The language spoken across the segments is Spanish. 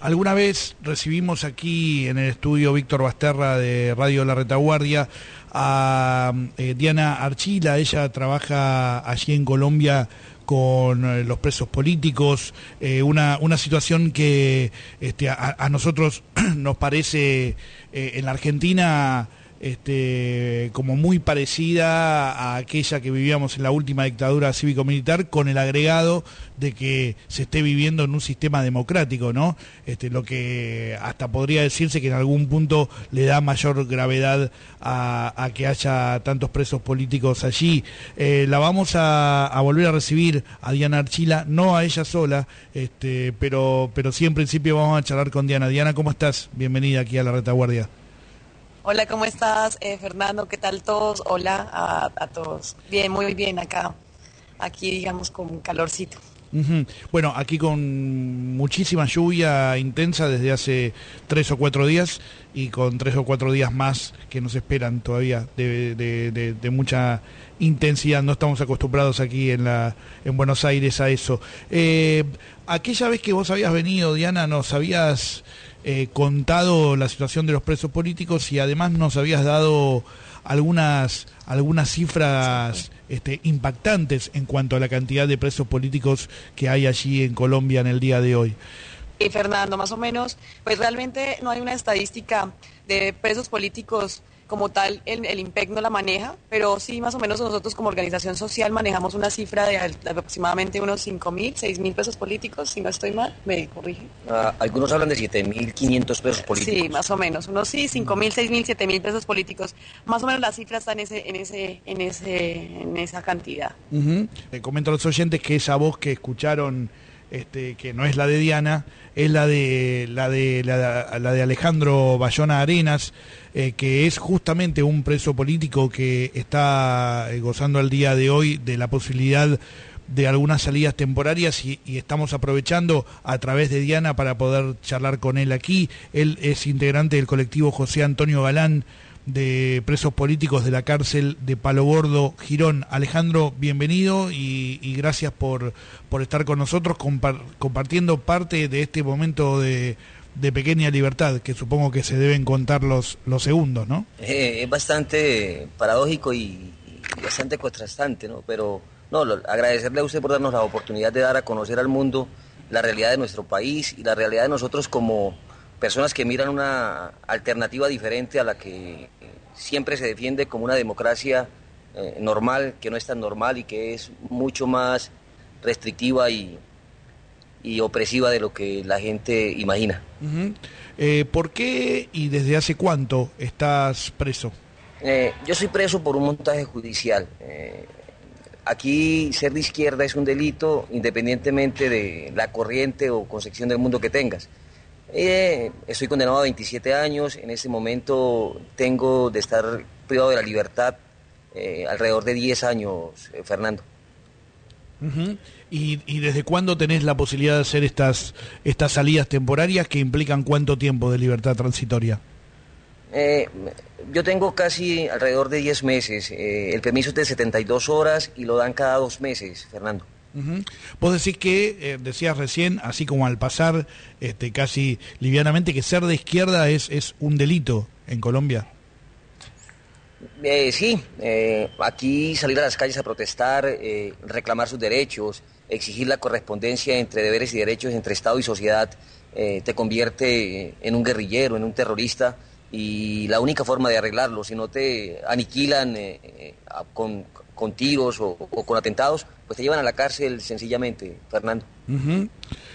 Alguna vez recibimos aquí en el estudio Víctor Basterra de Radio La Retaguardia a Diana Archila. Ella trabaja allí en Colombia con los presos políticos, una situación que a nosotros nos parece en la Argentina como muy parecida a aquella que vivíamos en la última dictadura cívico-militar, con el agregado de que se esté viviendo en un sistema democrático, ¿no? Lo que hasta podría decirse que en algún punto le da mayor gravedad a que haya tantos presos políticos allí. La vamos a volver a recibir a Diana Archila, no a ella sola, pero sí, en principio vamos a charlar con Diana. Diana, ¿cómo estás? Bienvenida aquí a La Retaguardia. Hola, ¿cómo estás, Fernando? ¿Qué tal todos? Hola a todos. Bien, muy bien acá. Aquí, digamos, con calorcito. Uh-huh. Bueno, aquí con muchísima lluvia intensa desde hace 3 o 4 días y con 3 o 4 días más que nos esperan todavía de mucha intensidad. No estamos acostumbrados aquí en Buenos Aires a eso. Aquella vez que vos habías venido, Diana, nos habías contado la situación de los presos políticos y además nos habías dado algunas cifras impactantes en cuanto a la cantidad de presos políticos que hay allí en Colombia en el día de hoy. Y Fernando, más o menos, pues realmente no hay una estadística de presos políticos como tal, el IMPEC no la maneja, pero sí más o menos nosotros como organización social manejamos una cifra de aproximadamente unos 5.000, 6.000 presos políticos, si no estoy mal, me corrige. Algunos hablan de 7.500 presos políticos. Sí, más o menos, unos sí, 5.000, 6.000, 7.000 presos políticos, más o menos la cifra está en esa cantidad. Uh-huh. Le comento a los oyentes que esa voz que escucharon, que no es la de Diana, es la de Alejandro Bayona Arenas, que es justamente un preso político que está gozando al día de hoy de la posibilidad de algunas salidas temporarias y estamos aprovechando a través de Diana para poder charlar con él aquí. Él es integrante del colectivo José Antonio Galán de presos políticos de la cárcel de Palo Gordo, Girón. Alejandro, bienvenido y gracias por estar con nosotros compartiendo parte de este momento de pequeña libertad, que supongo que se deben contar los segundos, ¿no? Es bastante paradójico y bastante contrastante, ¿no? Pero agradecerle a usted por darnos la oportunidad de dar a conocer al mundo la realidad de nuestro país y la realidad de nosotros como personas que miran una alternativa diferente a la que siempre se defiende como una democracia normal, que no es tan normal y que es mucho más restrictiva y opresiva de lo que la gente imagina. Uh-huh. ¿Por qué y desde hace cuánto estás preso? Yo soy preso por un montaje judicial. Aquí ser de izquierda es un delito independientemente de la corriente o concepción del mundo que tengas. Estoy condenado a 27 años, en este momento tengo de estar privado de la libertad alrededor de 10 años, Fernando. Uh-huh. ¿Y desde cuándo tenés la posibilidad de hacer estas salidas temporarias que implican cuánto tiempo de libertad transitoria? Yo tengo casi alrededor de 10 meses, el permiso es de 72 horas y lo dan cada 2 meses, Fernando. Uh-huh. Vos decís que, decías recién, así como al pasar casi livianamente, que ser de izquierda es un delito en Colombia. Sí, aquí salir a las calles a protestar, reclamar sus derechos, exigir la correspondencia entre deberes y derechos entre Estado y sociedad, te convierte en un guerrillero, en un terrorista, y la única forma de arreglarlo, si no te aniquilan con tiros o con atentados, pues te llevan a la cárcel sencillamente, Fernando. Uh-huh.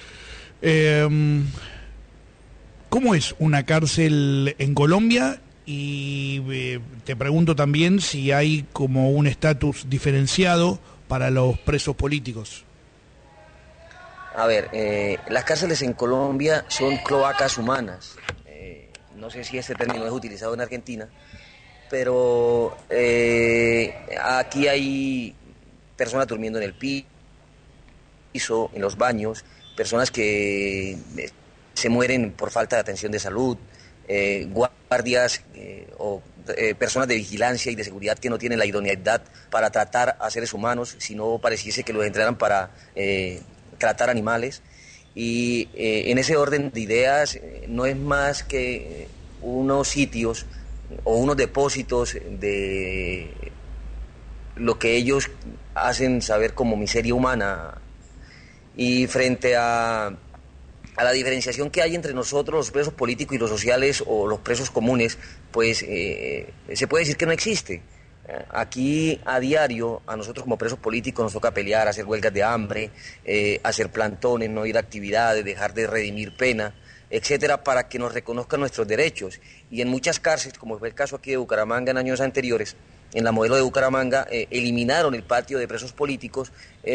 ¿Cómo es una cárcel en Colombia? Y te pregunto también si hay como un estatus diferenciado para los presos políticos. A ver, las cárceles en Colombia son cloacas humanas. No sé si este término es utilizado en Argentina, pero aquí hay personas durmiendo en el piso, en los baños, personas que se mueren por falta de atención de salud, guardias o personas de vigilancia y de seguridad que no tienen la idoneidad para tratar a seres humanos, sino pareciese que los entrenan para tratar animales. Y en ese orden de ideas no es más que unos sitios o unos depósitos de lo que ellos hacen saber como miseria humana. Y frente a la diferenciación que hay entre nosotros, los presos políticos y los sociales o los presos comunes, pues se puede decir que no existe. Aquí a diario a nosotros como presos políticos nos toca pelear, hacer huelgas de hambre, hacer plantones, no ir a actividades, dejar de redimir pena, etcétera, para que nos reconozcan nuestros derechos. Y en muchas cárceles, como fue el caso aquí de Bucaramanga en años anteriores, en la modelo de Bucaramanga, eliminaron el patio de presos políticos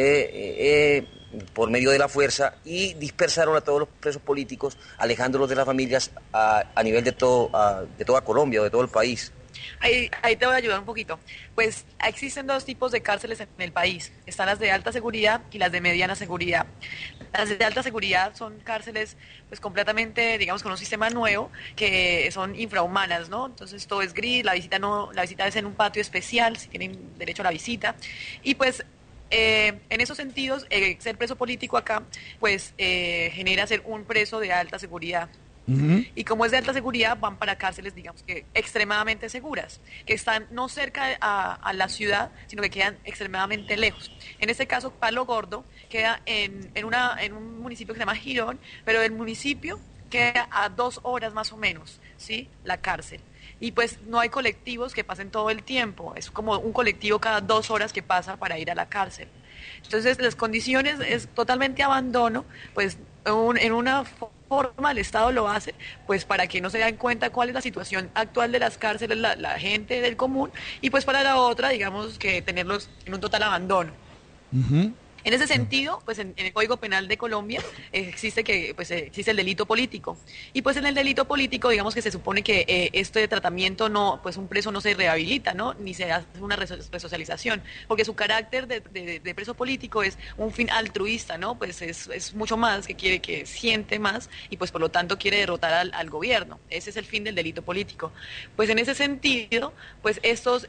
por medio de la fuerza y dispersaron a todos los presos políticos, alejándolos de las familias a nivel de toda Colombia o de todo el país. Ahí te voy a ayudar un poquito. Pues existen dos tipos de cárceles en el país. Están las de alta seguridad y las de mediana seguridad. Las de alta seguridad son cárceles pues completamente, digamos, con un sistema nuevo que son infrahumanas, ¿no? Entonces todo es gris, la visita es en un patio especial, si tienen derecho a la visita. Y pues en esos sentidos, ser preso político acá, pues genera ser un preso de alta seguridad. Uh-huh. Y como es de alta seguridad, van para cárceles, digamos que extremadamente seguras, que están no cerca a la ciudad, sino que quedan extremadamente lejos. En este caso, Palo Gordo queda en un municipio que se llama Girón, pero el municipio queda a 2 horas más o menos, ¿sí? La cárcel. Y pues no hay colectivos que pasen todo el tiempo, es como un colectivo cada 2 horas que pasa para ir a la cárcel. Entonces las condiciones es totalmente abandono, pues en una forma el Estado lo hace, pues para que no se den cuenta cuál es la situación actual de las cárceles, la gente del común, y pues para la otra, digamos que tenerlos en un total abandono. Uh-huh. En ese sentido, pues en el Código Penal de Colombia existe el delito político. Y pues en el delito político, digamos que se supone que este tratamiento pues un preso no se rehabilita, ¿no? Ni se hace una resocialización, porque su carácter de preso político es un fin altruista, ¿no? Pues es mucho más, que siente más y pues por lo tanto quiere derrotar al gobierno. Ese es el fin del delito político. Pues en ese sentido, pues estos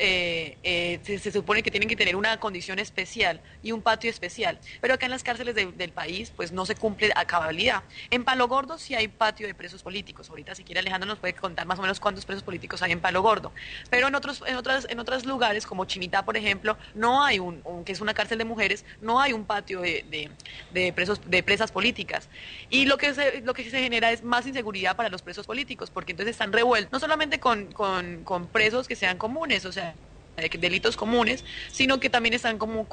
se supone que tienen que tener una condición especial y un patio especial. Pero acá en las cárceles del país pues no se cumple a cabalidad. En Palo Gordo sí hay patio de presos políticos. Ahorita si quiere Alejandro nos puede contar más o menos cuántos presos políticos hay en Palo Gordo. Pero en otros lugares como Chimitá, por ejemplo, no hay que es una cárcel de mujeres, no hay un patio de presas políticas. Y lo que se genera es más inseguridad para los presos políticos, porque entonces están revueltos no solamente con presos que sean comunes, o sea, delitos comunes, sino que también están como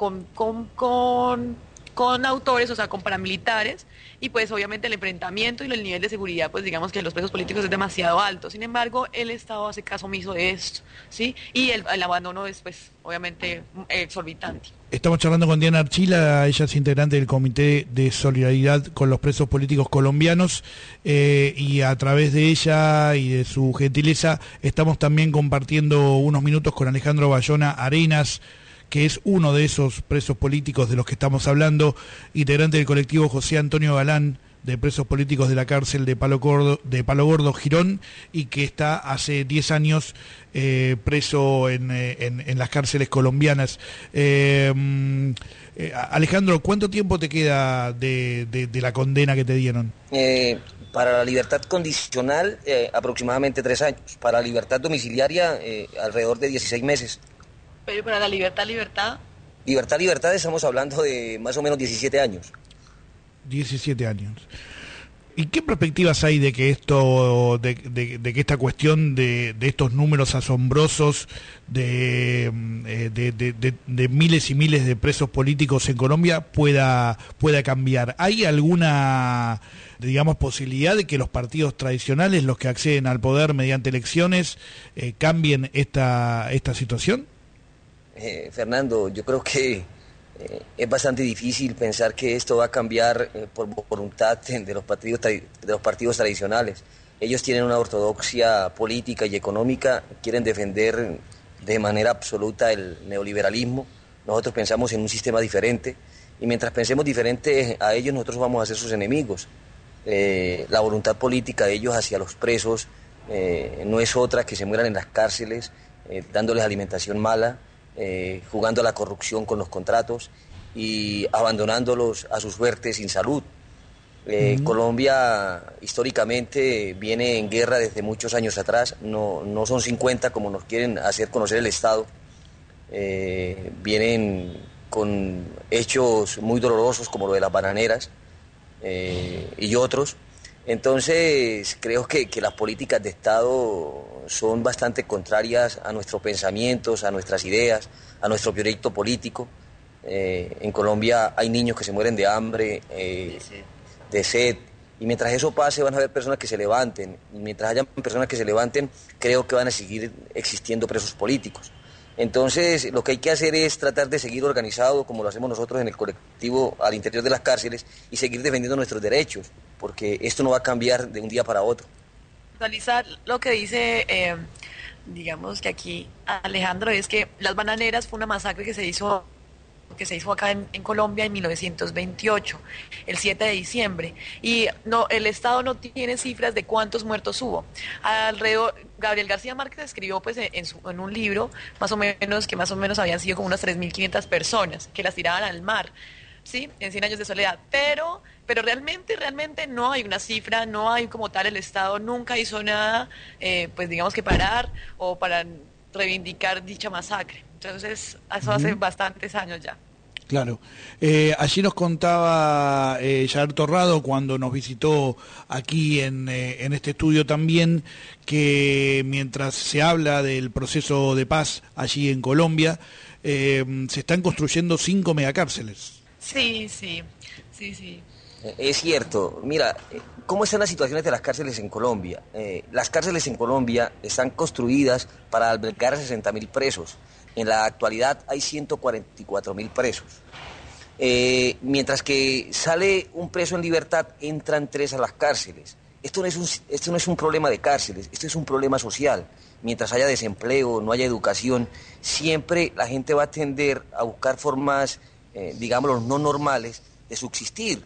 con autores, o sea, con paramilitares, y pues obviamente el enfrentamiento y el nivel de seguridad, pues digamos que los presos políticos es demasiado alto. Sin embargo, el Estado hace caso omiso de esto, ¿sí? Y el abandono es, pues, obviamente exorbitante. Estamos charlando con Diana Archila, ella es integrante del Comité de Solidaridad con los Presos Políticos Colombianos, y a través de ella y de su gentileza estamos también compartiendo unos minutos con Alejandro Bayona Arenas, que es uno de esos presos políticos de los que estamos hablando, integrante del colectivo José Antonio Galán, de presos políticos de la cárcel de Palo Gordo, Girón, y que está hace 10 años preso en las cárceles colombianas. Alejandro, ¿cuánto tiempo te queda de la condena que te dieron? Para la libertad condicional, aproximadamente 3 años. Para la libertad domiciliaria, alrededor de 16 meses. Pero para la libertad... Libertad, estamos hablando de más o menos 17 años. 17 años. ¿Y qué perspectivas hay de que que esta cuestión de estos números asombrosos de miles y miles de presos políticos en Colombia pueda cambiar? ¿Hay alguna, digamos, posibilidad de que los partidos tradicionales, los que acceden al poder mediante elecciones, cambien esta situación? Fernando, yo creo que es bastante difícil pensar que esto va a cambiar por voluntad de los partidos tradicionales. Ellos tienen una ortodoxia política y económica, quieren defender de manera absoluta el neoliberalismo. Nosotros pensamos en un sistema diferente y mientras pensemos diferente a ellos, nosotros vamos a ser sus enemigos. La voluntad política de ellos hacia los presos no es otra que se mueran en las cárceles, dándoles alimentación mala, jugando a la corrupción con los contratos y abandonándolos a su suerte sin salud. Colombia históricamente viene en guerra desde muchos años atrás, no son 50 como nos quieren hacer conocer el Estado, vienen con hechos muy dolorosos como lo de las bananeras y otros. Entonces creo que las políticas de Estado son bastante contrarias a nuestros pensamientos, a nuestras ideas, a nuestro proyecto político. En Colombia hay niños que se mueren de hambre, de sed, y mientras eso pase van a haber personas que se levanten, y mientras haya personas que se levanten, creo que van a seguir existiendo presos políticos. Entonces, lo que hay que hacer es tratar de seguir organizado, como lo hacemos nosotros en el colectivo al interior de las cárceles, y seguir defendiendo nuestros derechos, porque esto no va a cambiar de un día para otro. Actualizar lo que dice, digamos que aquí Alejandro, es que las bananeras fue una masacre que se hizo acá en Colombia en 1928, el 7 de diciembre, y no, el Estado no tiene cifras de cuántos muertos hubo. Alrededor, Gabriel García Márquez escribió pues en un libro más o menos habían sido como unas 3.500 personas que las tiraban al mar, ¿sí? En 100 años de soledad, pero realmente no hay una cifra, no hay como tal, el Estado nunca hizo nada, pues digamos que parar o para reivindicar dicha masacre. Entonces, eso hace bastantes años ya. Claro. Allí nos contaba Yair Torrado, cuando nos visitó aquí en este estudio también, que mientras se habla del proceso de paz allí en Colombia, se están construyendo 5 megacárceles. Sí. Es cierto. Mira, ¿cómo están las situaciones de las cárceles en Colombia? Las cárceles en Colombia están construidas para albergar a 60.000 presos. En la actualidad hay 144.000 presos. Mientras que sale un preso en libertad, entran 3 a las cárceles. Esto no es un problema de cárceles, esto es un problema social. Mientras haya desempleo, no haya educación, siempre la gente va a tender a buscar formas, digámoslo, no normales de subsistir.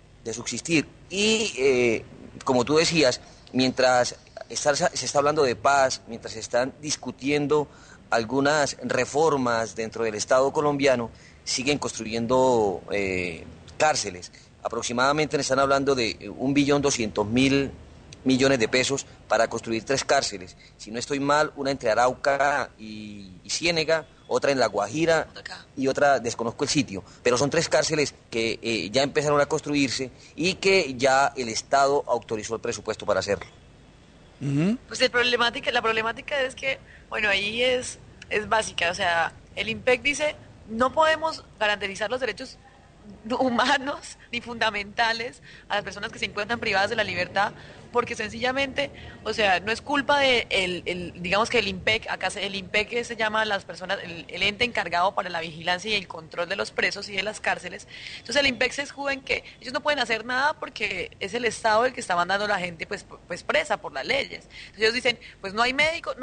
Y como tú decías, mientras se está hablando de paz, mientras se están discutiendo algunas reformas dentro del Estado colombiano, siguen construyendo cárceles. Aproximadamente están hablando de 1.200.000.000.000 de pesos para construir 3 cárceles. Si no estoy mal, una entre Arauca y Ciénega, otra en La Guajira y otra, desconozco el sitio. Pero son 3 cárceles que ya empezaron a construirse y que ya el Estado autorizó el presupuesto para hacerlo. Pues la problemática es que, bueno, ahí es básica, o sea, el IMPEC dice, no podemos garantizar los derechos humanos ni fundamentales a las personas que se encuentran privadas de la libertad, porque sencillamente, o sea, no es culpa de digamos que el IMPEC, el IMPEC se llama a las personas, el ente encargado para la vigilancia y el control de los presos y de las cárceles. Entonces el IMPEC se escuda en que ellos no pueden hacer nada porque es el Estado el que está mandando a la gente pues presa por las leyes. Entonces ellos dicen, pues no hay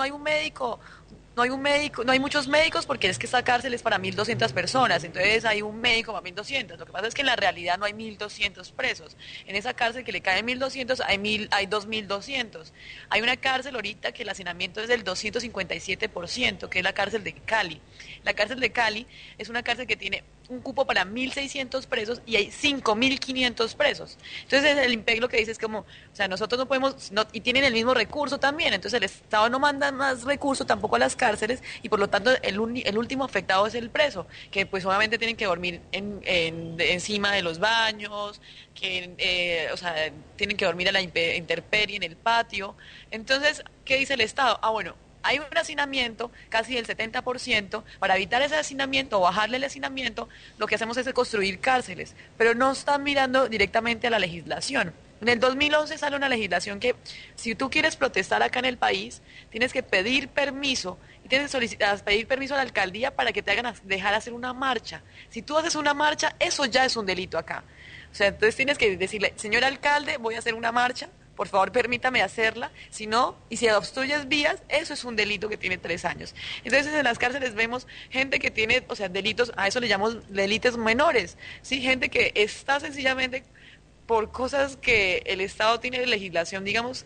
muchos médicos porque es que esta cárcel es para 1.200 personas, entonces hay un médico para 1.200. Lo que pasa es que en la realidad no hay 1.200 presos. En esa cárcel que le caen 1.200 hay 2.200. Hay una cárcel ahorita que el hacinamiento es del 257%, que es la cárcel de Cali. La cárcel de Cali es una cárcel que tiene un cupo para 1.600 presos y hay 5.500 presos. Entonces el IMPEC lo que dice es como, o sea, nosotros no podemos, y tienen el mismo recurso también, entonces el Estado no manda más recursos tampoco a las cárceles y por lo tanto el último afectado es el preso, que pues obviamente tienen que dormir encima de los baños, o sea, tienen que dormir a la intemperie en el patio. Entonces, ¿qué dice el Estado? Bueno, hay un hacinamiento casi del 70%, para evitar ese hacinamiento o bajarle el hacinamiento, lo que hacemos es construir cárceles, pero no están mirando directamente a la legislación. En el 2011 sale una legislación que si tú quieres protestar acá en el país, tienes que pedir permiso y tienes que pedir permiso a la alcaldía para que te hagan dejar hacer una marcha. Si tú haces una marcha, eso ya es un delito acá. O sea, entonces tienes que decirle, señor alcalde, voy a hacer una marcha, por favor permítame hacerla, si no, y si obstruyes vías, eso es un delito que tiene 3 años. Entonces en las cárceles vemos gente que tiene, o sea, delitos, a eso le llamamos delitos menores, ¿sí? Gente que está sencillamente por cosas que el Estado tiene legislación, digamos,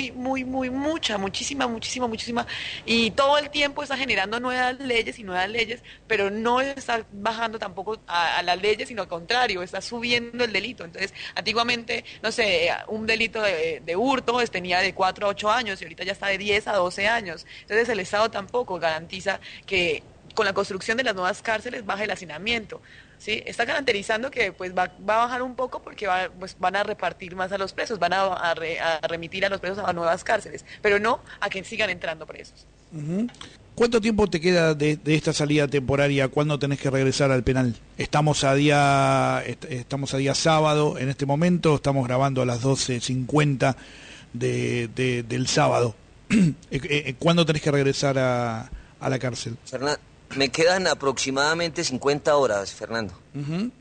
muchísima, y todo el tiempo está generando nuevas leyes, pero no está bajando tampoco a las leyes, sino al contrario, está subiendo el delito. Entonces, antiguamente, no sé, un delito de hurto tenía de 4 a 8 años y ahorita ya está de 10 a 12 años. Entonces, el Estado tampoco garantiza que con la construcción de las nuevas cárceles baje el hacinamiento. ¿Sí? Está garantizando que pues va a bajar un poco porque pues, van a repartir más a los presos, van a remitir a los presos a nuevas cárceles, pero no a que sigan entrando presos. Uh-huh. ¿Cuánto tiempo te queda de esta salida temporaria? ¿Cuándo tenés que regresar al penal? Estamos a día sábado en este momento, estamos grabando a las 12:50 del sábado. ¿Cuándo tenés que regresar a la cárcel? Fernando, me quedan aproximadamente 50 horas, Fernando. Uh-huh.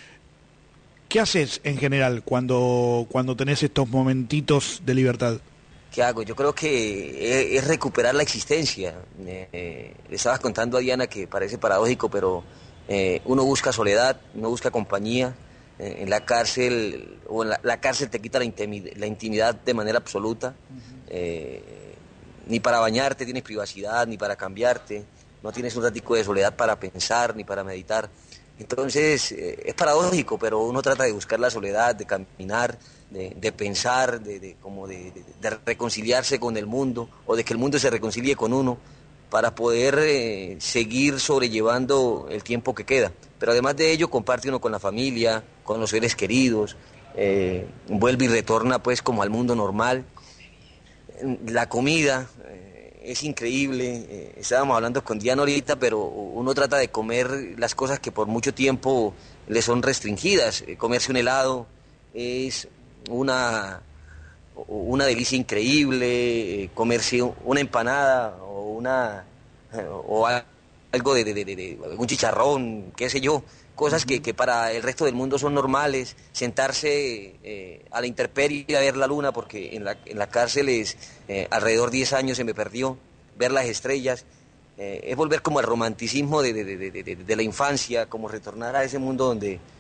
¿Qué haces en general cuando tenés estos momentitos de libertad? ¿Qué hago? Yo creo que es recuperar la existencia. Le estabas contando a Diana que parece paradójico, pero uno busca soledad, uno busca compañía. En la cárcel, o en la cárcel te quita la intimidad de manera absoluta. Uh-huh. Ni para bañarte tienes privacidad, ni para cambiarte. No tienes un ratico de soledad para pensar ni para meditar. Entonces, es paradójico, pero uno trata de buscar la soledad, de caminar, de pensar, de reconciliarse con el mundo, o de que el mundo se reconcilie con uno, para poder seguir sobrellevando el tiempo que queda. Pero además de ello, comparte uno con la familia, con los seres queridos, vuelve y retorna pues como al mundo normal. La comida es increíble, estábamos hablando con Diana ahorita, pero uno trata de comer las cosas que por mucho tiempo le son restringidas. Comerse un helado es una delicia increíble, comerse una empanada o algo de un chicharrón, qué sé yo, cosas que para el resto del mundo son normales. Sentarse a la intemperie a ver la luna, porque en la cárcel alrededor de 10 años se me perdió, ver las estrellas, es volver como al romanticismo de la infancia, como retornar a ese mundo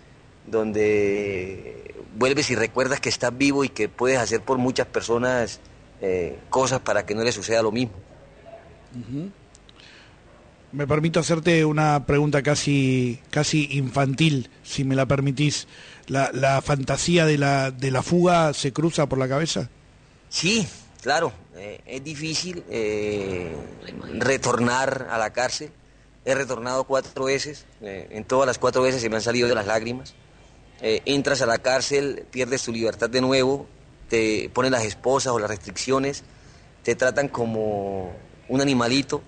donde vuelves y recuerdas que estás vivo y que puedes hacer por muchas personas cosas para que no les suceda lo mismo. Uh-huh. Me permito hacerte una pregunta casi infantil, si me la permitís. ¿La fantasía de la fuga se cruza por la cabeza? Sí, claro. Es difícil retornar a la cárcel. He retornado 4 veces. En todas las 4 veces se me han salido de las lágrimas. Entras a la cárcel, pierdes tu libertad de nuevo, te ponen las esposas o las restricciones, te tratan como un animalito.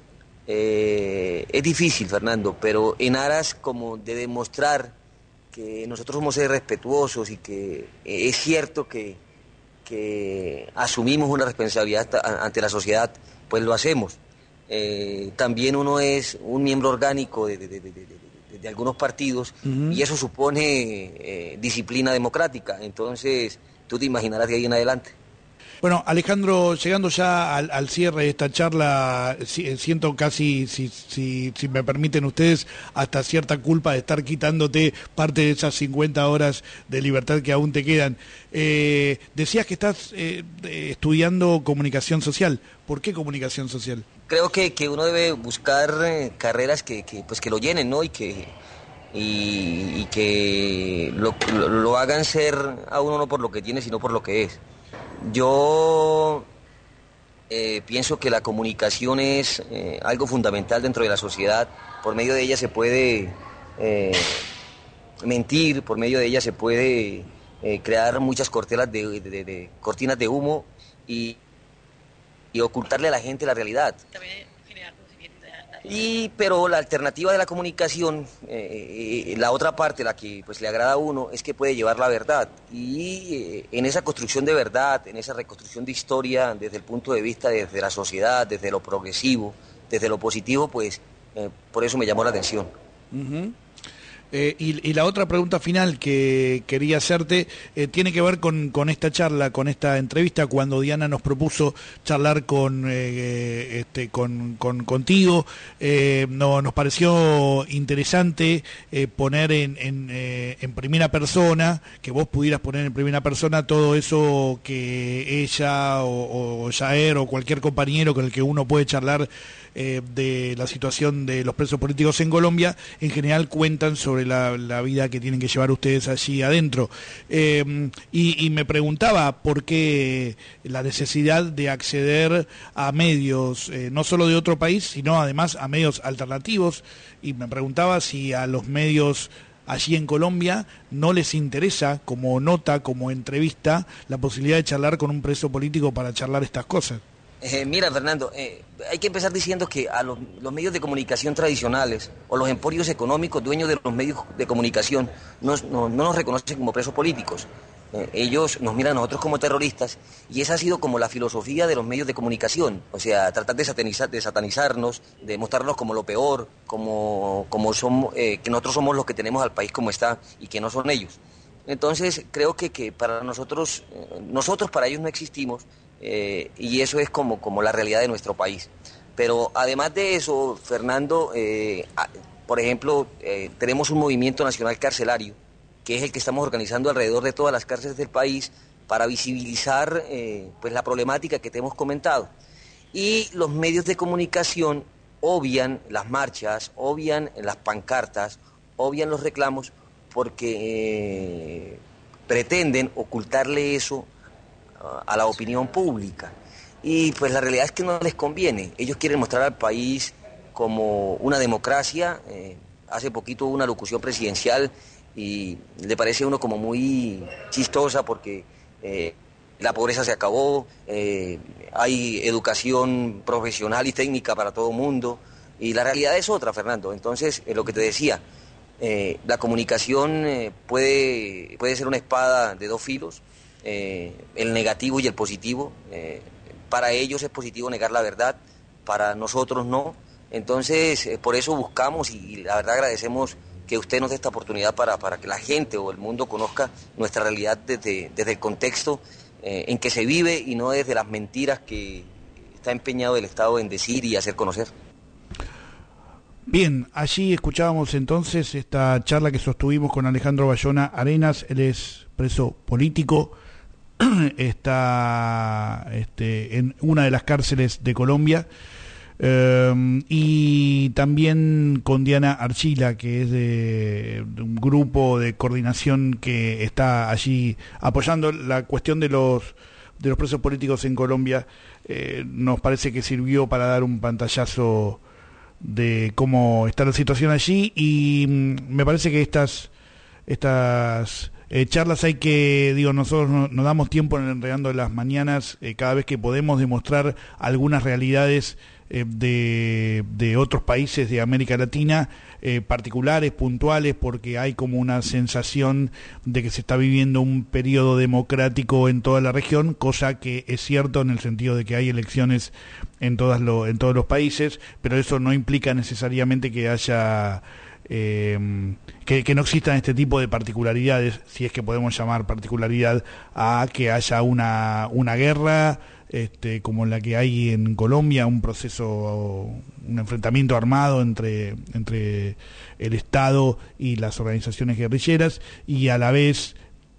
Es difícil, Fernando, pero en aras como de demostrar que nosotros somos seres respetuosos y que es cierto que asumimos una responsabilidad ante la sociedad, pues lo hacemos. También uno es un miembro orgánico de algunos partidos, uh-huh, y eso supone disciplina democrática. Entonces, tú te imaginarás de ahí en adelante. Bueno, Alejandro, llegando ya al cierre de esta charla, siento casi, si me permiten ustedes, hasta cierta culpa de estar quitándote parte de esas 50 horas de libertad que aún te quedan. Decías que estás estudiando comunicación social. ¿Por qué comunicación social? Creo que uno debe buscar carreras que lo llenen, ¿no? Y que lo hagan ser a uno no por lo que tiene, sino por lo que es. Yo pienso que la comunicación es algo fundamental dentro de la sociedad. Por medio de ella se puede mentir, por medio de ella se puede crear muchas cortinas de humo y ocultarle a la gente la realidad. Pero la alternativa de la comunicación, la otra parte, la que pues le agrada a uno, es que puede llevar la verdad. Y en esa construcción de verdad, en esa reconstrucción de historia, desde el punto de vista desde la sociedad, desde lo progresivo, desde lo positivo, pues por eso me llamó la atención. Uh-huh. Y la otra pregunta final que quería hacerte tiene que ver con esta charla, con esta entrevista, cuando Diana nos propuso charlar contigo. Nos pareció interesante poner en primera persona, que vos pudieras poner en primera persona todo eso que ella o Jair o cualquier compañero con el que uno puede charlar de la situación de los presos políticos en Colombia, en general cuentan sobre la vida que tienen que llevar ustedes allí adentro. Y me preguntaba por qué la necesidad de acceder a medios, no solo de otro país, sino además a medios alternativos, y me preguntaba si a los medios allí en Colombia no les interesa, como nota, como entrevista, la posibilidad de charlar con un preso político para charlar estas cosas. Mira, Fernando, hay que empezar diciendo que a los medios de comunicación tradicionales o los emporios económicos dueños de los medios de comunicación no nos reconocen como presos políticos. Ellos nos miran a nosotros como terroristas y esa ha sido como la filosofía de los medios de comunicación, o sea, tratar de satanizarnos, de mostrarnos como lo peor, como somos, que nosotros somos los que tenemos al país como está y que no son ellos. Entonces creo que para nosotros para ellos no existimos. Y eso es como la realidad de nuestro país. Pero además de eso, Fernando, por ejemplo, tenemos un movimiento nacional carcelario, que es el que estamos organizando alrededor de todas las cárceles del país para visibilizar pues la problemática que te hemos comentado. Y los medios de comunicación obvian las marchas, obvian las pancartas, obvian los reclamos, porque pretenden ocultarle eso a la opinión pública. Y pues la realidad es que no les conviene. Ellos quieren mostrar al país como una democracia. Hace poquito hubo una locución presidencial y le parece a uno como muy chistosa porque la pobreza se acabó, hay educación profesional y técnica para todo mundo, y la realidad es otra, Fernando. Entonces, lo que te decía, la comunicación puede ser una espada de dos filos, el negativo y el positivo. Para ellos es positivo negar la verdad, para nosotros no. Entonces, por eso buscamos y la verdad agradecemos que usted nos dé esta oportunidad para que la gente o el mundo conozca nuestra realidad desde el contexto en que se vive y no desde las mentiras que está empeñado el Estado en decir y hacer conocer. Bien, allí escuchábamos entonces esta charla que sostuvimos con Alejandro Bayona Arenas. Él es preso político, está en una de las cárceles de Colombia, y también con Diana Archila, que es de un grupo de coordinación que está allí apoyando la cuestión de los presos políticos en Colombia. Nos parece que sirvió para dar un pantallazo de cómo está la situación allí, y me parece que estas charlas hay que, nosotros nos damos tiempo en el Enredando de las Mañanas, cada vez que podemos, demostrar algunas realidades de otros países de América Latina, particulares, puntuales, porque hay como una sensación de que se está viviendo un periodo democrático en toda la región, cosa que es cierto en el sentido de que hay elecciones en todos los países, pero eso no implica necesariamente que haya que no existan este tipo de particularidades, si es que podemos llamar particularidad a que haya una guerra como la que hay en Colombia, un enfrentamiento armado entre el Estado y las organizaciones guerrilleras, y a la vez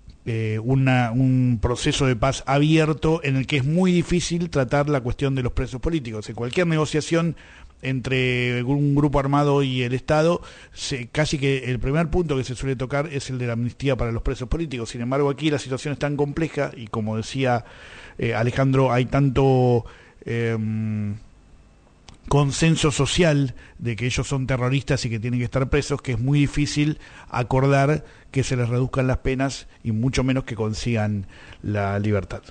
un proceso de paz abierto en el que es muy difícil tratar la cuestión de los presos políticos. En cualquier negociación entre un grupo armado y el Estado, casi que el primer punto que se suele tocar es el de la amnistía para los presos políticos. Sin embargo, aquí la situación es tan compleja y, como decía Alejandro, hay tanto consenso social de que ellos son terroristas y que tienen que estar presos, que es muy difícil acordar que se les reduzcan las penas y mucho menos que consigan la libertad.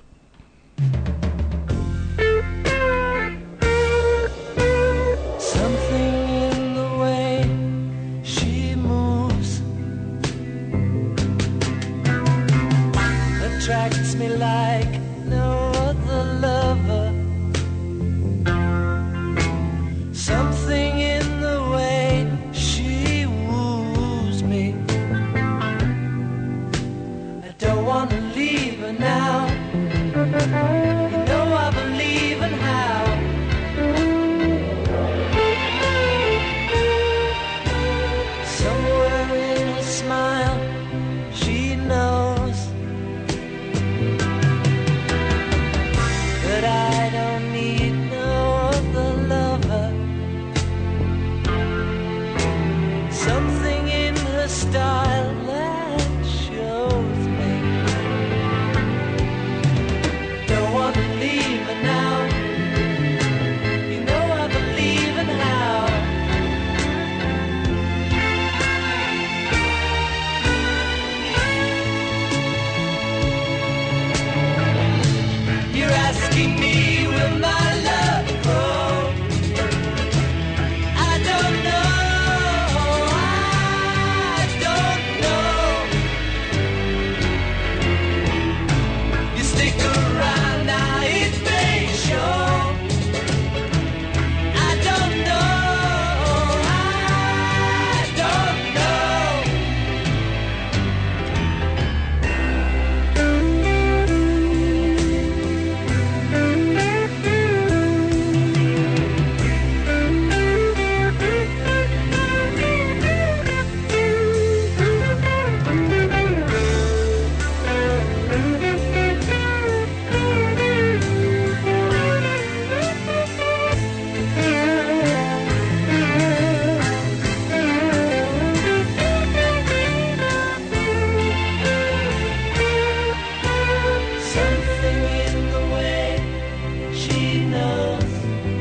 Attracts me like no other lover. Something in the way she woos me asking me, will my love grow? I don't know, I don't know. You stick around now, it may show. I don't know, I don't know. Something in the way she knows,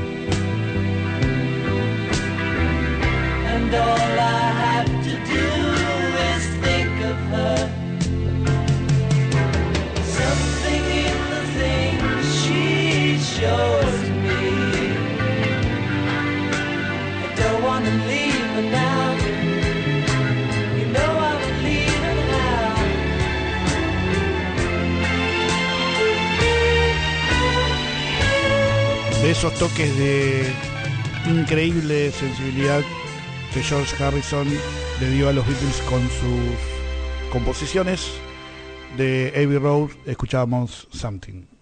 and all I have to do is think of her. Something in the things she shows me. I don't wanna leave her now. You know I would leave her now. De esos toques de increíble sensibilidad que George Harrison le dio a los Beatles con sus composiciones. De Abbey Road escuchábamos Something.